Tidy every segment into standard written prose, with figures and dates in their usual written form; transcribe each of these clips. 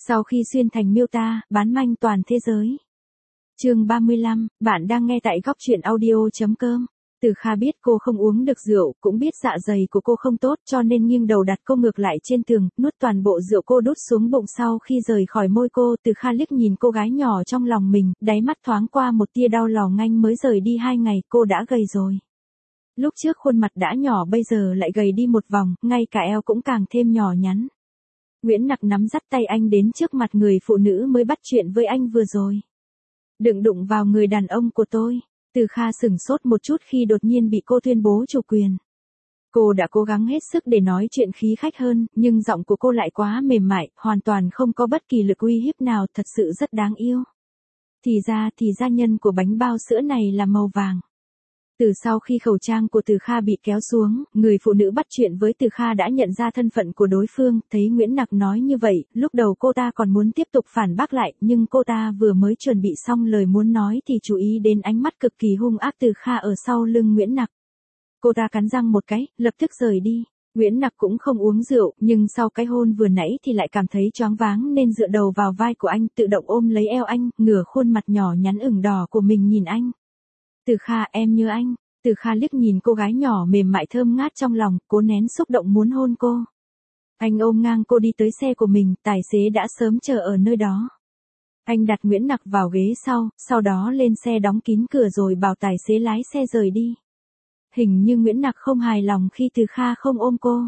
Sau khi xuyên thành miêu ta, bán manh toàn thế giới. Chương 35, bạn đang nghe tại góc truyện audio.com. Từ Kha biết cô không uống được rượu, cũng biết dạ dày của cô không tốt cho nên nghiêng đầu đặt cô ngược lại trên tường, nuốt toàn bộ rượu cô đút xuống bụng. Sau khi rời khỏi môi cô, Từ Kha liếc nhìn cô gái nhỏ trong lòng mình, đáy mắt thoáng qua một tia đau lòng. Anh mới rời đi 2 ngày, cô đã gầy rồi. Lúc trước khuôn mặt đã nhỏ bây giờ lại gầy đi một vòng, ngay cả eo cũng càng thêm nhỏ nhắn. Nguyễn Nặc nắm dắt tay anh đến trước mặt người phụ nữ mới bắt chuyện với anh vừa rồi. Đừng đụng vào người đàn ông của tôi. Từ Kha sửng sốt một chút khi đột nhiên bị cô tuyên bố chủ quyền. Cô đã cố gắng hết sức để nói chuyện khí khách hơn, nhưng giọng của cô lại quá mềm mại, hoàn toàn không có bất kỳ lực uy hiếp nào, thật sự rất đáng yêu. Thì ra nhân của bánh bao sữa này là màu vàng. Từ sau khi khẩu trang của Từ Kha bị kéo xuống, người phụ nữ bắt chuyện với Từ Kha đã nhận ra thân phận của đối phương, thấy Nguyễn Nặc nói như vậy, lúc đầu cô ta còn muốn tiếp tục phản bác lại, nhưng cô ta vừa mới chuẩn bị xong lời muốn nói thì chú ý đến ánh mắt cực kỳ hung ác Từ Kha ở sau lưng Nguyễn Nặc. Cô ta cắn răng một cái, lập tức rời đi. Nguyễn Nặc cũng không uống rượu, nhưng sau cái hôn vừa nãy thì lại cảm thấy choáng váng nên dựa đầu vào vai của anh, tự động ôm lấy eo anh, ngửa khuôn mặt nhỏ nhắn ửng đỏ của mình nhìn anh. Từ Kha, em nhớ anh. Từ Kha liếc nhìn cô gái nhỏ mềm mại thơm ngát trong lòng, cố nén xúc động muốn hôn cô. Anh ôm ngang cô đi tới xe của mình, tài xế đã sớm chờ ở nơi đó. Anh đặt Nguyễn Nặc vào ghế sau đó lên xe đóng kín cửa rồi bảo tài xế lái xe rời đi. Hình như Nguyễn Nặc không hài lòng khi Từ Kha không ôm cô.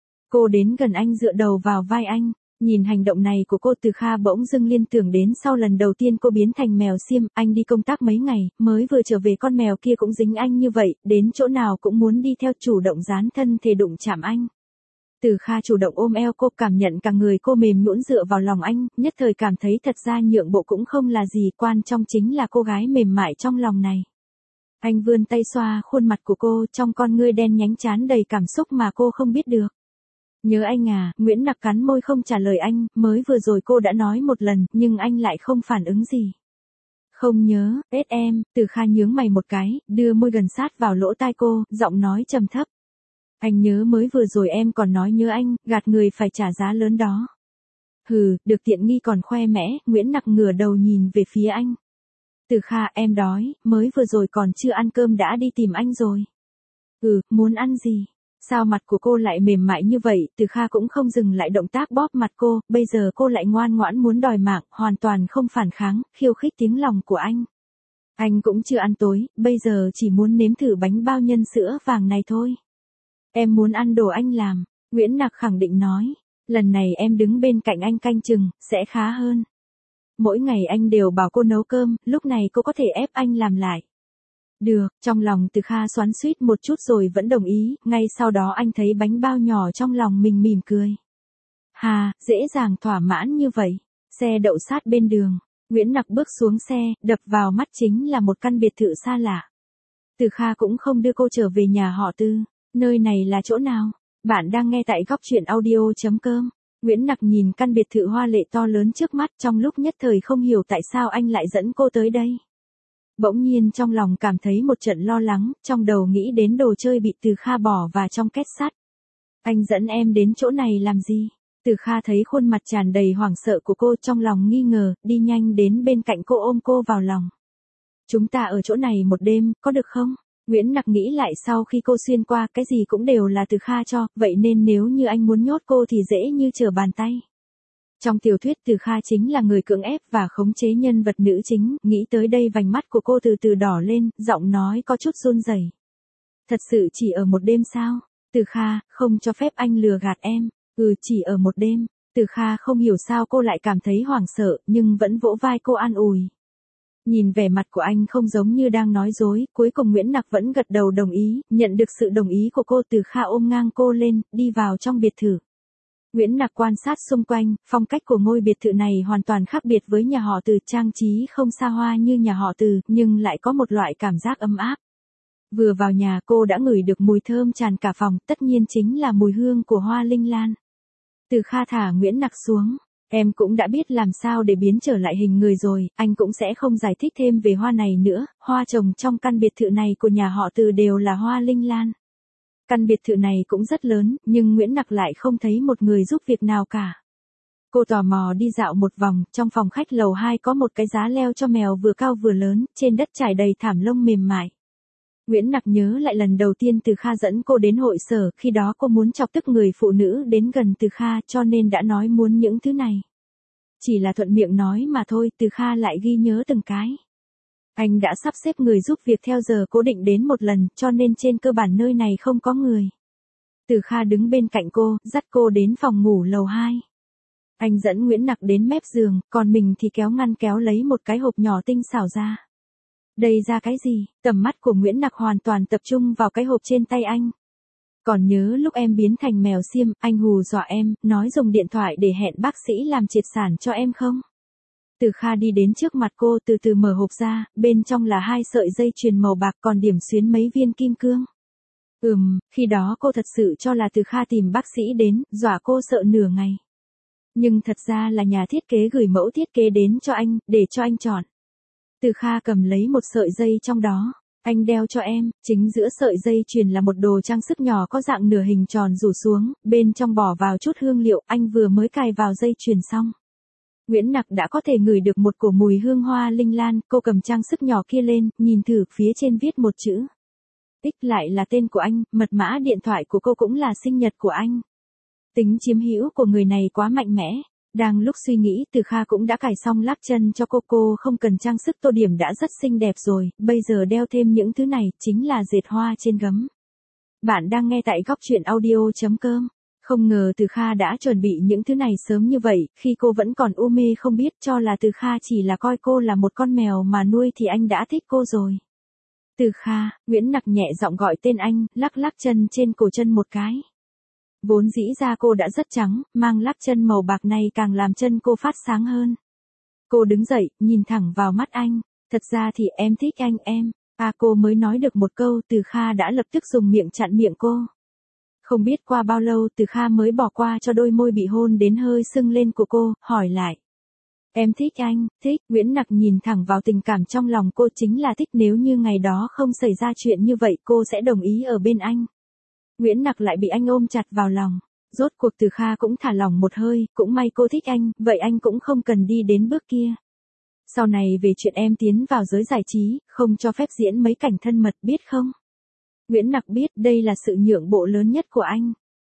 Cô đến gần anh dựa đầu vào vai anh. Nhìn hành động này của cô, Từ Kha bỗng dưng liên tưởng đến sau lần đầu tiên cô biến thành mèo xiêm. Anh đi công tác mấy ngày, mới vừa trở về con mèo kia cũng dính anh như vậy, đến chỗ nào cũng muốn đi theo, chủ động dán thân thể đụng chạm anh. Từ Kha chủ động ôm eo cô, cảm nhận cả người cô mềm nhũn dựa vào lòng anh, nhất thời cảm thấy thật ra nhượng bộ cũng không là gì, quan trọng chính là cô gái mềm mại trong lòng này. Anh vươn tay xoa khuôn mặt của cô, trong con ngươi đen nhánh tràn đầy cảm xúc mà cô không biết được. Nhớ anh à, Nguyễn Nặc cắn môi không trả lời anh, mới vừa rồi cô đã nói một lần, nhưng anh lại không phản ứng gì. Không nhớ, em, Từ Kha nhướng mày một cái, đưa môi gần sát vào lỗ tai cô, giọng nói trầm thấp. Anh nhớ mới vừa rồi em còn nói nhớ anh, gạt người phải trả giá lớn đó. Hừ, được tiện nghi còn khoe mẽ, Nguyễn Nặc ngửa đầu nhìn về phía anh. Từ Kha, em đói, mới vừa rồi còn chưa ăn cơm đã đi tìm anh rồi. Muốn ăn gì? Sao mặt của cô lại mềm mại như vậy? Từ Kha cũng không dừng lại động tác bóp mặt cô, bây giờ cô lại ngoan ngoãn muốn đòi mạng, hoàn toàn không phản kháng, khiêu khích tiếng lòng của anh. Anh cũng chưa ăn tối, bây giờ chỉ muốn nếm thử bánh bao nhân sữa vàng này thôi. Em muốn ăn đồ anh làm, Nguyễn Nặc khẳng định nói. Lần này em đứng bên cạnh anh canh chừng, sẽ khá hơn. Mỗi ngày anh đều bảo cô nấu cơm, lúc này cô có thể ép anh làm lại. Được, trong lòng Từ Kha xoắn xuýt một chút rồi vẫn đồng ý, ngay sau đó anh thấy bánh bao nhỏ trong lòng mình mỉm cười. Hà, dễ dàng thỏa mãn như vậy. Xe đậu sát bên đường, Nguyễn Nặc bước xuống xe, đập vào mắt chính là một căn biệt thự xa lạ. Từ Kha cũng không đưa cô trở về nhà họ Từ, nơi này là chỗ nào? Bạn đang nghe tại góc truyện audio.com. Nguyễn Nặc nhìn căn biệt thự hoa lệ to lớn trước mắt, trong lúc nhất thời không hiểu tại sao anh lại dẫn cô tới đây. Bỗng nhiên trong lòng cảm thấy một trận lo lắng, trong đầu nghĩ đến đồ chơi bị Từ Kha bỏ vào trong két sắt. Anh dẫn em đến chỗ này làm gì? Từ Kha thấy khuôn mặt tràn đầy hoảng sợ của cô, trong lòng nghi ngờ, đi nhanh đến bên cạnh cô ôm cô vào lòng. Chúng ta ở chỗ này một đêm, có được không? Nguyễn Nặc nghĩ lại, sau khi cô xuyên qua, cái gì cũng đều là Từ Kha cho, vậy nên nếu như anh muốn nhốt cô thì dễ như trở bàn tay. Trong tiểu thuyết Từ Kha chính là người cưỡng ép và khống chế nhân vật nữ chính, nghĩ tới đây vành mắt của cô từ từ đỏ lên, giọng nói có chút run rẩy. Thật sự chỉ ở một đêm sao? Từ Kha, không cho phép anh lừa gạt em. Chỉ ở một đêm. Từ Kha không hiểu sao cô lại cảm thấy hoảng sợ, nhưng vẫn vỗ vai cô an ủi. Nhìn vẻ mặt của anh không giống như đang nói dối, cuối cùng Nguyễn Nặc vẫn gật đầu đồng ý, nhận được sự đồng ý của cô. Từ Kha ôm ngang cô lên, đi vào trong biệt thự. Nguyễn Nặc quan sát xung quanh, phong cách của ngôi biệt thự này hoàn toàn khác biệt với nhà họ Từ, trang trí không xa hoa như nhà họ Từ, nhưng lại có một loại cảm giác ấm áp. Vừa vào nhà cô đã ngửi được mùi thơm tràn cả phòng, tất nhiên chính là mùi hương của hoa linh lan. Từ Kha thả Nguyễn Nặc xuống. Em cũng đã biết làm sao để biến trở lại hình người rồi, anh cũng sẽ không giải thích thêm về hoa này nữa, hoa trồng trong căn biệt thự này của nhà họ Từ đều là hoa linh lan. Căn biệt thự này cũng rất lớn, nhưng Nguyễn Nặc lại không thấy một người giúp việc nào cả. Cô tò mò đi dạo một vòng, trong phòng khách lầu 2 có một cái giá leo cho mèo vừa cao vừa lớn, trên đất trải đầy thảm lông mềm mại. Nguyễn Nặc nhớ lại lần đầu tiên Từ Kha dẫn cô đến hội sở, khi đó cô muốn chọc tức người phụ nữ đến gần Từ Kha cho nên đã nói muốn những thứ này. Chỉ là thuận miệng nói mà thôi, Từ Kha lại ghi nhớ từng cái. Anh đã sắp xếp người giúp việc theo giờ cố định đến một lần, cho nên trên cơ bản nơi này không có người. Từ Kha đứng bên cạnh cô, dắt cô đến phòng ngủ lầu 2. Anh dẫn Nguyễn Nặc đến mép giường, còn mình thì kéo ngăn kéo lấy một cái hộp nhỏ tinh xảo ra. Đây ra cái gì? Tầm mắt của Nguyễn Nặc hoàn toàn tập trung vào cái hộp trên tay anh. Còn nhớ lúc em biến thành mèo xiêm, anh hù dọa em, nói dùng điện thoại để hẹn bác sĩ làm triệt sản cho em không? Từ Kha đi đến trước mặt cô, từ từ mở hộp ra, bên trong là 2 sợi dây chuyền màu bạc còn điểm xuyến mấy viên kim cương. Khi đó cô thật sự cho là Từ Kha tìm bác sĩ đến, dọa cô sợ nửa ngày. Nhưng thật ra là nhà thiết kế gửi mẫu thiết kế đến cho anh, để cho anh chọn. Từ Kha cầm lấy một sợi dây trong đó, anh đeo cho em, chính giữa sợi dây chuyền là một đồ trang sức nhỏ có dạng nửa hình tròn rủ xuống, bên trong bỏ vào chút hương liệu, anh vừa mới cài vào dây chuyền xong. Nguyễn Nặc đã có thể ngửi được một cổ mùi hương hoa linh lan, cô cầm trang sức nhỏ kia lên, nhìn thử phía trên viết một chữ. X lại là tên của anh, mật mã điện thoại của cô cũng là sinh nhật của anh. Tính chiếm hữu của người này quá mạnh mẽ. Đang lúc suy nghĩ, Từ Kha cũng đã cài xong lắc chân cho cô không cần trang sức tô điểm đã rất xinh đẹp rồi, bây giờ đeo thêm những thứ này, chính là dệt hoa trên gấm. Bạn đang nghe tại góc truyện audio.com. Không ngờ Từ Kha đã chuẩn bị những thứ này sớm như vậy, khi cô vẫn còn u mê không biết cho là Từ Kha chỉ là coi cô là một con mèo mà nuôi thì anh đã thích cô rồi. Từ Kha, Nguyễn Nặc nhẹ giọng gọi tên anh, lắc lắc chân trên cổ chân một cái. Vốn dĩ da cô đã rất trắng, mang lắc chân màu bạc này càng làm chân cô phát sáng hơn. Cô đứng dậy, nhìn thẳng vào mắt anh. Thật ra thì em thích anh em. Cô mới nói được một câu, Từ Kha đã lập tức dùng miệng chặn miệng cô. Không biết qua bao lâu Từ Kha mới bỏ qua cho đôi môi bị hôn đến hơi sưng lên của cô, hỏi lại. Em thích anh, thích. Nguyễn Nặc nhìn thẳng vào tình cảm trong lòng cô, chính là thích. Nếu như ngày đó không xảy ra chuyện như vậy cô sẽ đồng ý ở bên anh. Nguyễn Nặc lại bị anh ôm chặt vào lòng. Rốt cuộc Từ Kha cũng thả lỏng một hơi, cũng may cô thích anh, vậy anh cũng không cần đi đến bước kia. Sau này về chuyện em tiến vào giới giải trí, không cho phép diễn mấy cảnh thân mật biết không? Nguyễn Nặc biết đây là sự nhượng bộ lớn nhất của anh.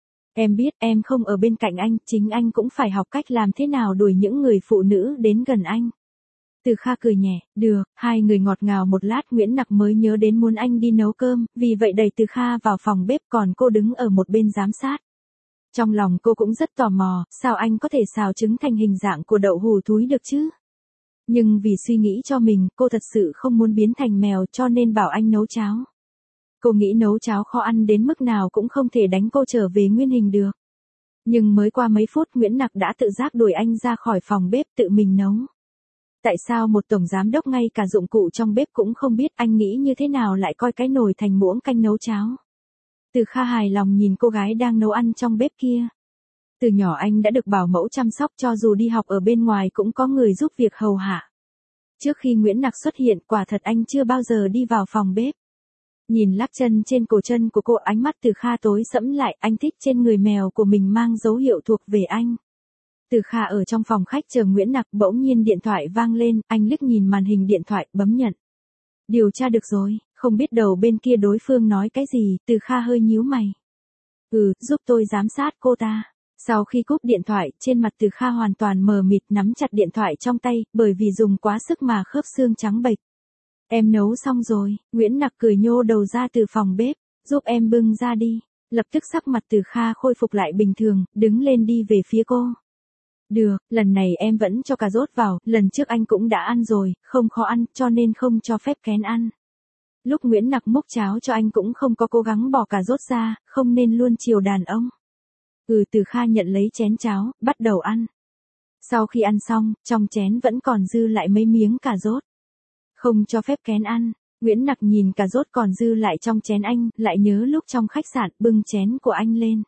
Em biết em không ở bên cạnh anh, chính anh cũng phải học cách làm thế nào đuổi những người phụ nữ đến gần anh. Từ Kha cười nhẹ, được, hai người ngọt ngào một lát Nguyễn Nặc mới nhớ đến muốn anh đi nấu cơm, vì vậy đẩy Từ Kha vào phòng bếp còn cô đứng ở một bên giám sát. Trong lòng cô cũng rất tò mò, sao anh có thể xào trứng thành hình dạng của đậu hù thúi được chứ? Nhưng vì suy nghĩ cho mình, cô thật sự không muốn biến thành mèo cho nên bảo anh nấu cháo. Cô nghĩ nấu cháo khó ăn đến mức nào cũng không thể đánh cô trở về nguyên hình được. Nhưng mới qua mấy phút Nguyễn Nặc đã tự giác đuổi anh ra khỏi phòng bếp tự mình nấu. Tại sao một tổng giám đốc ngay cả dụng cụ trong bếp cũng không biết, anh nghĩ như thế nào lại coi cái nồi thành muỗng canh nấu cháo? Từ Kha hài lòng nhìn cô gái đang nấu ăn trong bếp kia. Từ nhỏ anh đã được bảo mẫu chăm sóc, cho dù đi học ở bên ngoài cũng có người giúp việc hầu hạ. Trước khi Nguyễn Nặc xuất hiện, quả thật anh chưa bao giờ đi vào phòng bếp. Nhìn lắc chân trên cổ chân của cô, ánh mắt Từ Kha tối sẫm lại, anh thích trên người mèo của mình mang dấu hiệu thuộc về anh. Từ Kha ở trong phòng khách chờ Nguyễn Nặc, bỗng nhiên điện thoại vang lên, anh liếc nhìn màn hình điện thoại, bấm nhận. Điều tra được rồi, không biết đầu bên kia đối phương nói cái gì, Từ Kha hơi nhíu mày. Giúp tôi giám sát cô ta. Sau khi cúp điện thoại, trên mặt Từ Kha hoàn toàn mờ mịt, nắm chặt điện thoại trong tay, bởi vì dùng quá sức mà khớp xương trắng bệch. Em nấu xong rồi, Nguyễn Nặc cười nhô đầu ra từ phòng bếp, giúp em bưng ra đi. Lập tức sắc mặt Từ Kha khôi phục lại bình thường, đứng lên đi về phía cô. Được, lần này em vẫn cho cà rốt vào, lần trước anh cũng đã ăn rồi, không khó ăn, cho nên không cho phép kén ăn. Lúc Nguyễn Nặc múc cháo cho anh cũng không có cố gắng bỏ cà rốt ra, không nên luôn chiều đàn ông. Từ Kha nhận lấy chén cháo, bắt đầu ăn. Sau khi ăn xong, trong chén vẫn còn dư lại mấy miếng cà rốt. Không cho phép kén ăn. Nguyễn Nặc nhìn cà rốt còn dư lại trong chén anh, lại nhớ lúc trong khách sạn bưng chén của anh lên.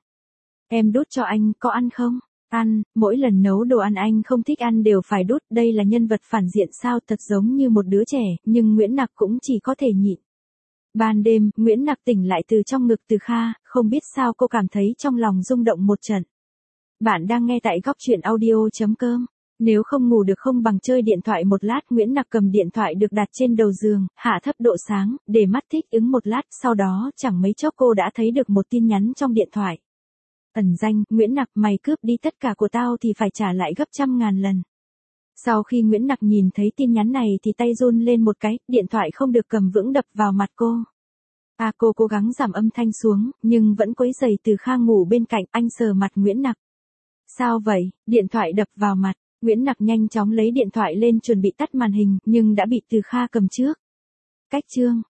Em đút cho anh, có ăn không? Ăn, mỗi lần nấu đồ ăn anh không thích ăn đều phải đút, đây là nhân vật phản diện sao, thật giống như một đứa trẻ, nhưng Nguyễn Nặc cũng chỉ có thể nhịn. Ban đêm, Nguyễn Nặc tỉnh lại từ trong ngực Từ Kha, không biết sao cô cảm thấy trong lòng rung động một trận. Bạn đang nghe tại góc truyện audio.com. Nếu không ngủ được không bằng chơi điện thoại một lát. Nguyễn Nặc cầm điện thoại được đặt trên đầu giường, hạ thấp độ sáng, để mắt thích ứng một lát, sau đó chẳng mấy chốc cô đã thấy được một tin nhắn trong điện thoại. Ẩn danh, Nguyễn Nặc, mày cướp đi tất cả của tao thì phải trả lại gấp 100.000 lần. Sau khi Nguyễn Nặc nhìn thấy tin nhắn này thì tay run lên một cái, điện thoại không được cầm vững đập vào mặt cô. Cô cố gắng giảm âm thanh xuống, nhưng vẫn quấy rầy Từ Kha ngủ bên cạnh, anh sờ mặt Nguyễn Nặc. Sao vậy? Điện thoại đập vào mặt, Nguyễn Nặc nhanh chóng lấy điện thoại lên chuẩn bị tắt màn hình, nhưng đã bị Từ Kha cầm trước. Cách chương